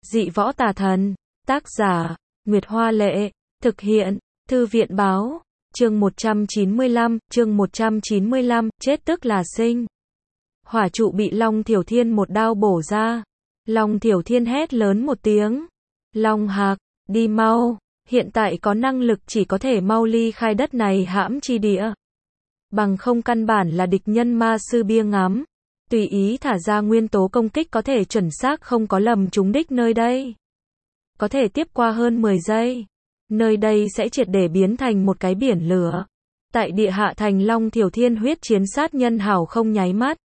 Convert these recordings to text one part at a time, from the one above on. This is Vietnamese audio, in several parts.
Dị võ tà thần. Tác giả, Nguyệt Hoa Lệ. Thực hiện, Thư viện Báo. Chương 195, chết tức là sinh. Hỏa trụ bị Long Thiểu Thiên một đao bổ ra. Long Thiểu Thiên hét lớn một tiếng. Long Hạc, đi mau, hiện tại có năng lực chỉ có thể mau ly khai đất này hãm chi địa. Bằng không căn bản là địch nhân ma sư bia ngắm. Tùy ý thả ra nguyên tố công kích có thể chuẩn xác không có lầm trúng đích nơi đây. Có thể tiếp qua hơn 10 giây. Nơi đây sẽ triệt để biến thành một cái biển lửa. Tại địa hạ thành Long Thiểu Thiên huyết chiến sát nhân hảo không nháy mắt.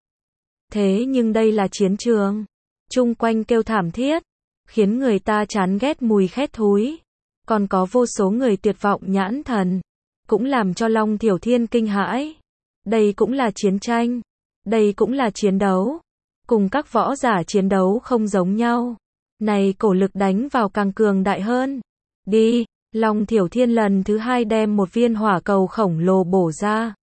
Thế nhưng đây là chiến trường. Chung quanh kêu thảm thiết. Khiến người ta chán ghét mùi khét thúi. Còn có vô số người tuyệt vọng nhãn thần. Cũng làm cho Long Thiểu Thiên kinh hãi. Đây cũng là chiến tranh. Đây cũng là chiến đấu. Cùng các võ giả chiến đấu không giống nhau. Này cổ lực đánh vào càng cường đại hơn. Đi, Long Thiểu Thiên lần thứ hai đem một viên hỏa cầu khổng lồ bổ ra.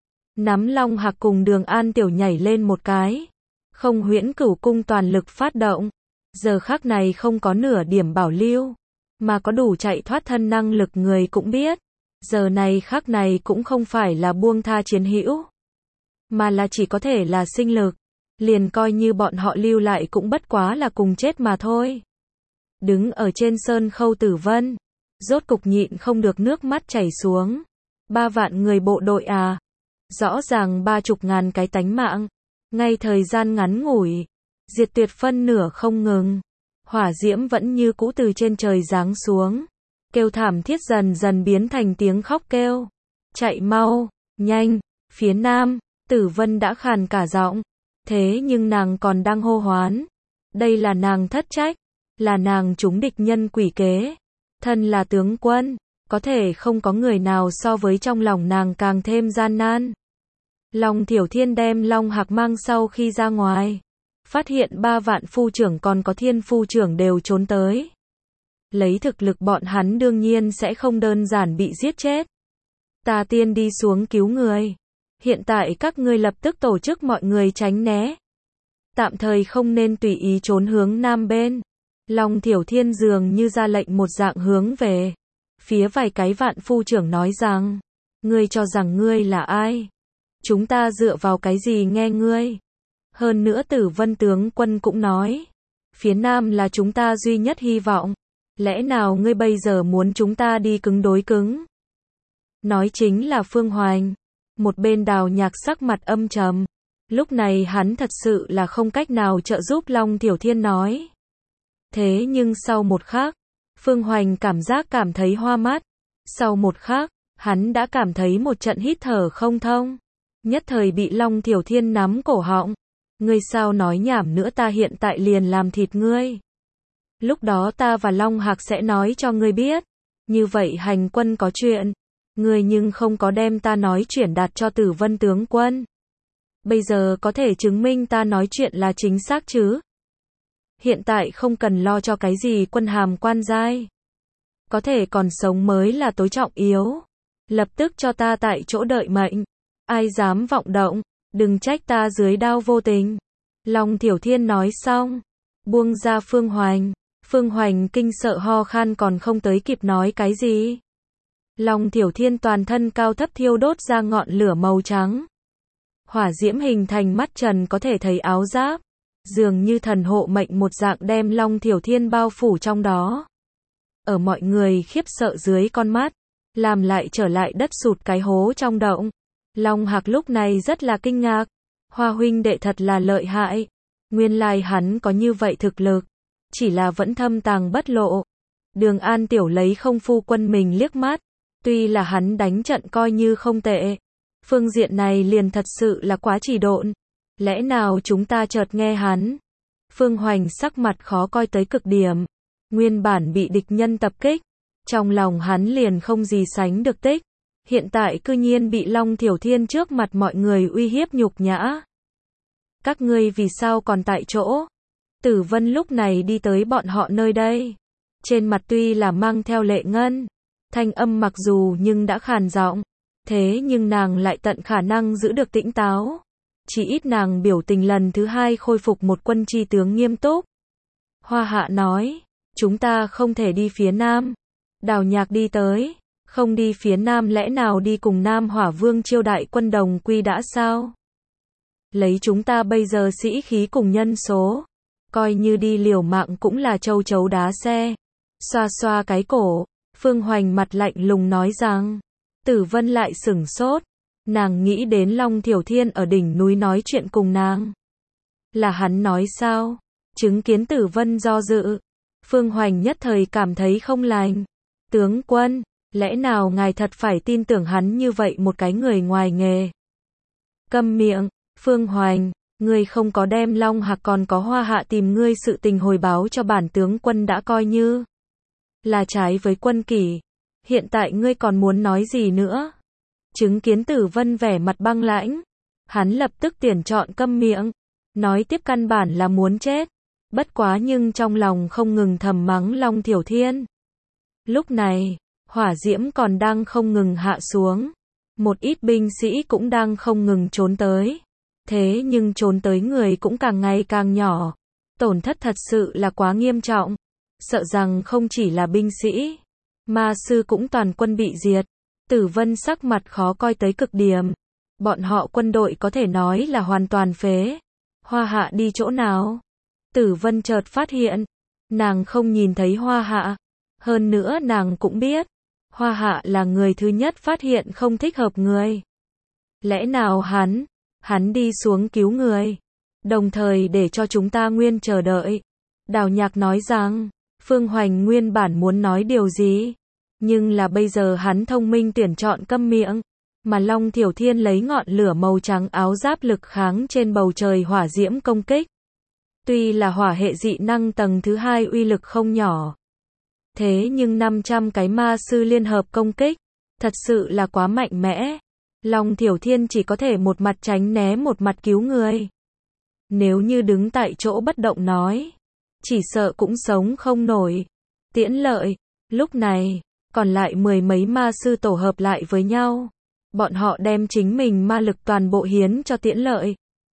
Nắm Long Hạc cùng Đường An Tiểu nhảy lên một cái. Không huyễn cửu cung toàn lực phát động. Giờ khắc này không có nửa điểm bảo lưu. Mà có đủ chạy thoát thân năng lực người cũng biết. Giờ này khắc này cũng không phải là buông tha chiến hữu. Mà là chỉ có thể là sinh lực. Liền coi như bọn họ lưu lại cũng bất quá là cùng chết mà thôi. Đứng ở trên sơn khâu Tử Vân. Rốt cục nhịn không được nước mắt chảy xuống. 3 vạn người bộ đội à. Rõ ràng 30.000 cái tánh mạng. Ngay thời gian ngắn ngủi. Diệt tuyệt phân nửa không ngừng. Hỏa diễm vẫn như cũ từ trên trời giáng xuống. Kêu thảm thiết dần dần biến thành tiếng khóc kêu. Chạy mau, nhanh, phía nam. Tử Vân đã khàn cả giọng. Thế nhưng nàng còn đang hô hoán. Đây là nàng thất trách. Là nàng trúng địch nhân quỷ kế. Thân là tướng quân. Có thể không có người nào so với trong lòng nàng càng thêm gian nan. Long Thiểu Thiên đem Long Hạc mang sau khi ra ngoài. Phát hiện 3 vạn phu trưởng còn có thiên phu trưởng đều trốn tới. Lấy thực lực bọn hắn đương nhiên sẽ không đơn giản bị giết chết. Ta tiên đi xuống cứu người. Hiện tại các ngươi lập tức tổ chức mọi người tránh né. Tạm thời không nên tùy ý trốn hướng nam bên. Long Thiểu Thiên dường như ra lệnh một dạng hướng về. Phía vài cái vạn phu trưởng nói rằng. Ngươi cho rằng ngươi là ai? Chúng ta dựa vào cái gì nghe ngươi? Hơn nữa Tử Vân tướng quân cũng nói. Phía nam là chúng ta duy nhất hy vọng. Lẽ nào ngươi bây giờ muốn chúng ta đi cứng đối cứng? Nói chính là Phương Hoành. Một bên Đào Nhạc sắc mặt âm trầm. Lúc này hắn thật sự là không cách nào trợ giúp Long Thiểu Thiên nói. Thế nhưng sau một khắc, Phương Hoành cảm thấy hoa mắt. Sau một khắc, hắn đã cảm thấy một trận hít thở không thông. Nhất thời bị Long Thiểu Thiên nắm cổ họng. Ngươi sao nói nhảm nữa, ta hiện tại liền làm thịt ngươi. Lúc đó ta và Long Hạc sẽ nói cho ngươi biết. Như vậy hành quân có chuyện. Ngươi nhưng không có đem ta nói chuyển đạt cho Tử Vân tướng quân. Bây giờ có thể chứng minh ta nói chuyện là chính xác chứ? Hiện tại không cần lo cho cái gì quân hàm quan giai. Có thể còn sống mới là tối trọng yếu. Lập tức cho ta tại chỗ đợi mệnh. Ai dám vọng động, đừng trách ta dưới đao vô tình. Long Thiểu Thiên nói xong. Buông ra Phương Hoành. Phương Hoành kinh sợ ho khan còn không tới kịp nói cái gì. Long Thiểu Thiên toàn thân cao thấp thiêu đốt ra ngọn lửa màu trắng. Hỏa diễm hình thành mắt trần có thể thấy áo giáp. Dường như thần hộ mệnh một dạng đem Long Thiểu Thiên bao phủ trong đó. Ở mọi người khiếp sợ dưới con mắt. Làm lại trở lại đất sụt cái hố trong động. Long Hạc lúc này rất là kinh ngạc. Hoa huynh đệ thật là lợi hại. Nguyên lai hắn có như vậy thực lực. Chỉ là vẫn thâm tàng bất lộ. Đường An Tiểu lấy không phu quân mình liếc mắt. Tuy là hắn đánh trận coi như không tệ. Phương diện này liền thật sự là quá chỉ độn. Lẽ nào chúng ta chợt nghe hắn? Phương Hoành sắc mặt khó coi tới cực điểm. Nguyên bản bị địch nhân tập kích. Trong lòng hắn liền không gì sánh được tích. Hiện tại cư nhiên bị Long Thiểu Thiên trước mặt mọi người uy hiếp nhục nhã. Các ngươi vì sao còn tại chỗ? Tử Vân lúc này đi tới bọn họ nơi đây. Trên mặt tuy là mang theo lệ ngân. Thanh âm mặc dù nhưng đã khàn giọng. Thế nhưng nàng lại tận khả năng giữ được tĩnh táo. Chỉ ít nàng biểu tình lần thứ hai khôi phục một quân tri tướng nghiêm túc. Hoa Hạ nói. chúng ta không thể đi phía Nam. Đào Nhạc đi tới, không đi phía Nam lẽ nào đi cùng Nam Hỏa Vương Chiêu đại quân đồng quy đã sao? Lấy chúng ta bây giờ sĩ khí cùng nhân số, coi như đi liều mạng cũng là châu chấu đá xe. Xoa xoa cái cổ, Phương Hoành mặt lạnh lùng nói rằng, Tử Vân lại sửng sốt, nàng nghĩ đến Long Thiểu Thiên ở đỉnh núi nói chuyện cùng nàng. Là hắn nói sao? Chứng kiến Tử Vân do dự, Phương Hoành nhất thời cảm thấy không lành. Tướng quân, lẽ nào ngài thật phải tin tưởng hắn như vậy một cái người ngoài nghề? Câm miệng, Phương Hoành, ngươi không có đem Long Hạc còn có Hoa Hạ tìm ngươi sự tình hồi báo cho bản tướng quân đã coi như là trái với quân kỷ. Hiện tại ngươi còn muốn nói gì nữa? Chứng kiến Tử Vân vẻ mặt băng lãnh, hắn lập tức tuyển chọn câm miệng, nói tiếp căn bản là muốn chết. Bất quá nhưng trong lòng không ngừng thầm mắng Long Thiểu Thiên. Lúc này, hỏa diễm còn đang không ngừng hạ xuống. Một ít binh sĩ cũng đang không ngừng trốn tới. Thế nhưng trốn tới người cũng càng ngày càng nhỏ. Tổn thất thật sự là quá nghiêm trọng. Sợ rằng không chỉ là binh sĩ, ma sư cũng toàn quân bị diệt. Tử Vân sắc mặt khó coi tới cực điểm. Bọn họ quân đội có thể nói là hoàn toàn phế. Hoa Hạ đi chỗ nào? Tử Vân chợt phát hiện, nàng không nhìn thấy Hoa Hạ. Hơn nữa nàng cũng biết, Hoa Hạ là người thứ nhất phát hiện không thích hợp người. Lẽ nào hắn đi xuống cứu người, đồng thời để cho chúng ta nguyên chờ đợi. Đào Nhạc nói rằng, Phương Hoành nguyên bản muốn nói điều gì, nhưng là bây giờ hắn thông minh tuyển chọn câm miệng, mà Long Thiểu Thiên lấy ngọn lửa màu trắng áo giáp lực kháng trên bầu trời hỏa diễm công kích. Tuy là hỏa hệ dị năng tầng thứ 2 uy lực không nhỏ, thế nhưng 500 cái ma sư liên hợp công kích, thật sự là quá mạnh mẽ. Long Thiểu Thiên chỉ có thể một mặt tránh né một mặt cứu người. Nếu như đứng tại chỗ bất động nói, chỉ sợ cũng sống không nổi. Tiễn Lợi, lúc này, còn lại mười mấy ma sư tổ hợp lại với nhau. Bọn họ đem chính mình ma lực toàn bộ hiến cho Tiễn Lợi.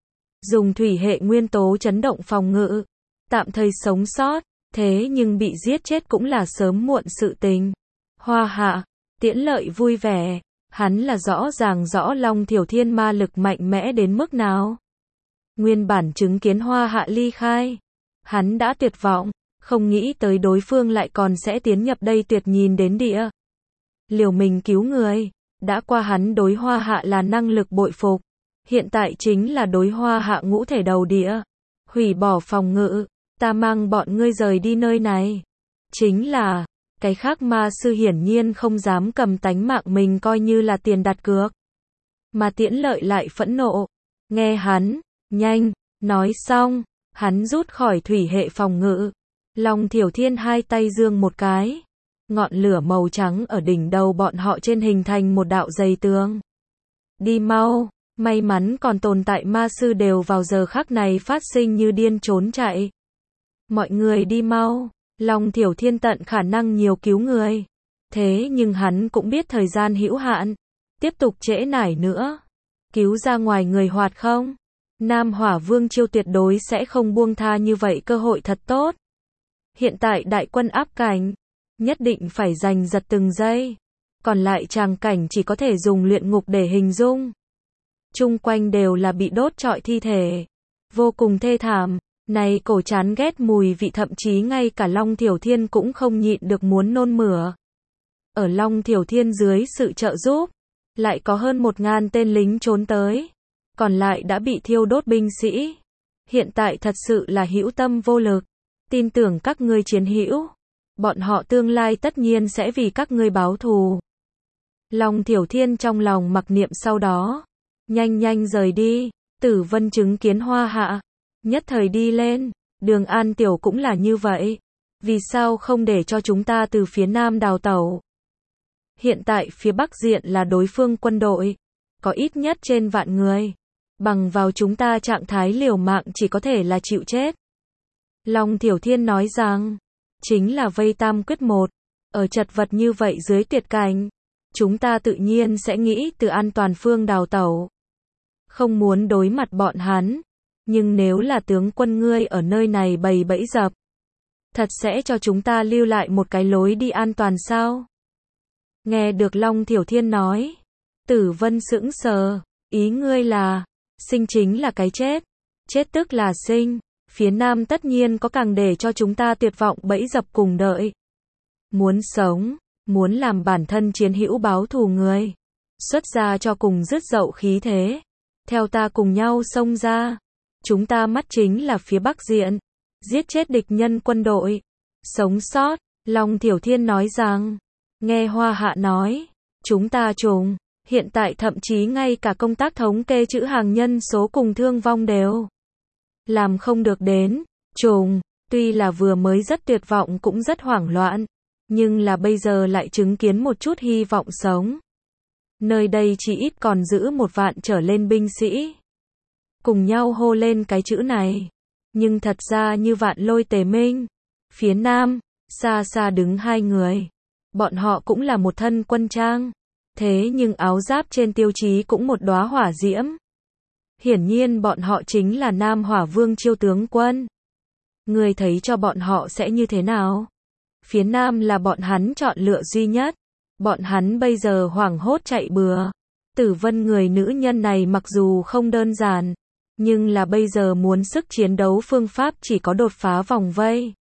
Dùng thủy hệ nguyên tố chấn động phòng ngự, tạm thời sống sót, thế nhưng bị giết chết cũng là sớm muộn sự tình. Hoa Hạ, Tiễn Lợi vui vẻ, hắn là rõ ràng rõ Long Thiểu Thiên ma lực mạnh mẽ đến mức nào. Nguyên bản chứng kiến Hoa Hạ ly khai, hắn đã tuyệt vọng, không nghĩ tới đối phương lại còn sẽ tiến nhập đây tuyệt nhìn đến địa. Liều mình cứu người, đã qua hắn đối Hoa Hạ là năng lực bội phục. Hiện tại chính là đối Hoa Hạ ngũ thể đầu địa. Hủy bỏ phòng ngự, ta mang bọn ngươi rời đi nơi này. Chính là, cái khác ma sư hiển nhiên không dám cầm tánh mạng mình coi như là tiền đặt cược. Mà Tiễn Lợi lại phẫn nộ. Nghe hắn, nhanh, nói xong, hắn rút khỏi thủy hệ phòng ngự. Long Thiểu Thiên hai tay giương một cái. Ngọn lửa màu trắng ở đỉnh đầu bọn họ trên hình thành một đạo dày tường. Đi mau. May mắn còn tồn tại ma sư đều vào giờ khắc này phát sinh như điên trốn chạy. Mọi người đi mau. Long Thiểu Thiên tận khả năng nhiều cứu người. Thế nhưng hắn cũng biết thời gian hữu hạn. Tiếp tục trễ nải nữa. Cứu ra ngoài người hoạt không? Nam Hỏa Vương Chiêu tuyệt đối sẽ không buông tha như vậy cơ hội thật tốt. Hiện tại đại quân áp cảnh. Nhất định phải giành giật từng giây. Còn lại tràng cảnh chỉ có thể dùng luyện ngục để hình dung. Chung quanh đều là bị đốt trọi thi thể. Vô cùng thê thảm. Này cổ chán ghét mùi vị thậm chí ngay cả Long Thiểu Thiên cũng không nhịn được muốn nôn mửa. Ở Long Thiểu Thiên dưới sự trợ giúp, lại có hơn 1000 tên lính trốn tới. Còn lại đã bị thiêu đốt binh sĩ. Hiện tại thật sự là hữu tâm vô lực. Tin tưởng các ngươi chiến hữu. Bọn họ tương lai tất nhiên sẽ vì các ngươi báo thù. Long Thiểu Thiên trong lòng mặc niệm sau đó. Nhanh nhanh rời đi. Tử Vân chứng kiến Hoa Hạ. Nhất thời đi lên. Đường An Tiểu cũng là như vậy. Vì sao không để cho chúng ta từ phía Nam đào tẩu? Hiện tại phía Bắc diện là đối phương quân đội. Có ít nhất trên vạn người. Bằng vào chúng ta trạng thái liều mạng chỉ có thể là chịu chết. Long Thiểu Thiên nói rằng. Chính là vây tam quyết một. Ở chật vật như vậy dưới tuyệt cảnh. Chúng ta tự nhiên sẽ nghĩ từ an toàn phương đào tẩu. Không muốn đối mặt bọn hắn. Nhưng nếu là tướng quân ngươi ở nơi này bày bẫy dập. Thật sẽ cho chúng ta lưu lại một cái lối đi an toàn sao? Nghe được Long Thiểu Thiên nói, Tử Vân sững sờ, ý ngươi là, sinh chính là cái chết, chết tức là sinh, phía Nam tất nhiên có càng để cho chúng ta tuyệt vọng bẫy dập cùng đợi. Muốn sống, muốn làm bản thân chiến hữu báo thù người, xuất ra cho cùng dứt dậu khí thế, theo ta cùng nhau xông ra, chúng ta mắt chính là phía Bắc diện, giết chết địch nhân quân đội, sống sót, Long Thiểu Thiên nói rằng, nghe Hoa Hạ nói, chúng ta trùng, hiện tại thậm chí ngay cả công tác thống kê chữ hàng nhân số cùng thương vong đều làm không được đến, trùng, tuy là vừa mới rất tuyệt vọng cũng rất hoảng loạn, nhưng là bây giờ lại chứng kiến một chút hy vọng sống. Nơi đây chỉ ít còn giữ 1 vạn trở lên binh sĩ. Cùng nhau hô lên cái chữ này. Nhưng thật ra như Vạn Lôi Tề Minh. Phía Nam, xa xa đứng 2 người. Bọn họ cũng là một thân quân trang. Thế nhưng áo giáp trên tiêu chí cũng một đóa hỏa diễm. Hiển nhiên bọn họ chính là Nam Hỏa Vương Chiêu tướng quân. Người thấy cho bọn họ sẽ như thế nào? Phía Nam là bọn hắn chọn lựa duy nhất. Bọn hắn bây giờ hoảng hốt chạy bừa. Tử Vân người nữ nhân này mặc dù không đơn giản, nhưng là bây giờ muốn sức chiến đấu phương pháp chỉ có đột phá vòng vây.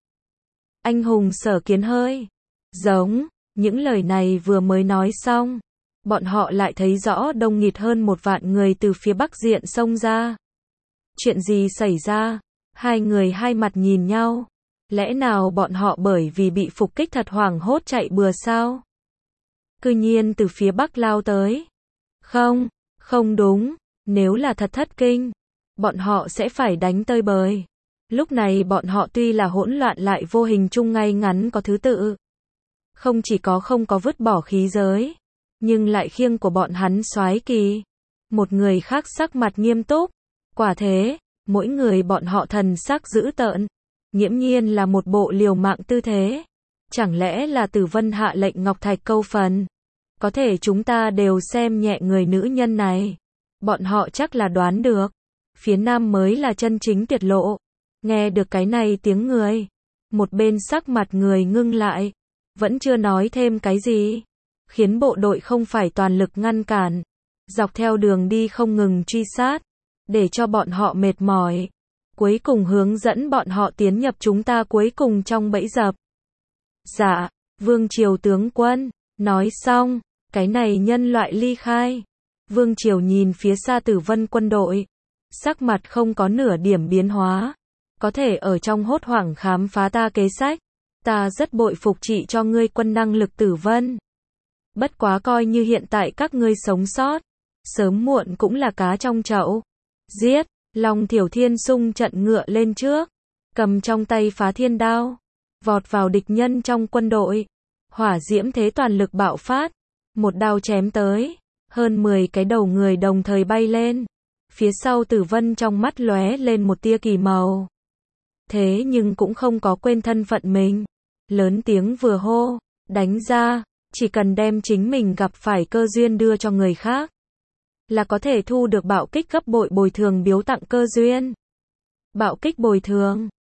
Anh hùng Sở Kiến hơi giống, những lời này vừa mới nói xong, bọn họ lại thấy rõ đông nghịt hơn 1 vạn người từ phía Bắc diện xông ra. Chuyện gì xảy ra? 2 người hai mặt nhìn nhau. Lẽ nào bọn họ bởi vì bị phục kích thật hoảng hốt chạy bừa sao? Cư nhiên từ phía Bắc lao tới. Không, không đúng, nếu là thật thất kinh, bọn họ sẽ phải đánh tơi bời. Lúc này bọn họ tuy là hỗn loạn lại vô hình chung ngay ngắn có thứ tự. Không chỉ có không có vứt bỏ khí giới, nhưng lại khiêng của bọn hắn soái kỳ. Một người khác sắc mặt nghiêm túc. Quả thế, mỗi người bọn họ thần sắc dữ tợn. Nghiễm nhiên là một bộ liều mạng tư thế. Chẳng lẽ là Tử Vân hạ lệnh Ngọc Thạch câu phần? Có thể chúng ta đều xem nhẹ người nữ nhân này. Bọn họ chắc là đoán được. Phía Nam mới là chân chính tiết lộ. Nghe được cái này tiếng người. Một bên sắc mặt người ngưng lại. Vẫn chưa nói thêm cái gì. Khiến bộ đội không phải toàn lực ngăn cản. Dọc theo đường đi không ngừng truy sát. Để cho bọn họ mệt mỏi. Cuối cùng hướng dẫn bọn họ tiến nhập chúng ta cuối cùng trong bẫy dập. Dạ, Vương Triều tướng quân. Nói xong, cái này nhân loại ly khai. Vương Triều nhìn phía xa Tử Vân quân đội. Sắc mặt không có nửa điểm biến hóa. Có thể ở trong hốt hoảng khám phá ta kế sách. Ta rất bội phục trị cho ngươi quân năng lực Tử Vân. Bất quá coi như hiện tại các ngươi sống sót. Sớm muộn cũng là cá trong chậu. Giết, Long Thiểu Thiên xung trận ngựa lên trước. Cầm trong tay phá thiên đao. Vọt vào địch nhân trong quân đội. Hỏa diễm thế toàn lực bạo phát. Một đao chém tới. Hơn 10 cái đầu người đồng thời bay lên. Phía sau Tử Vân trong mắt lóe lên một tia kỳ màu. Thế nhưng cũng không có quên thân phận mình. Lớn tiếng vừa hô. Đánh ra. Chỉ cần đem chính mình gặp phải cơ duyên đưa cho người khác. Là có thể thu được bạo kích gấp bội bồi thường biếu tặng cơ duyên. Bạo kích bồi thường.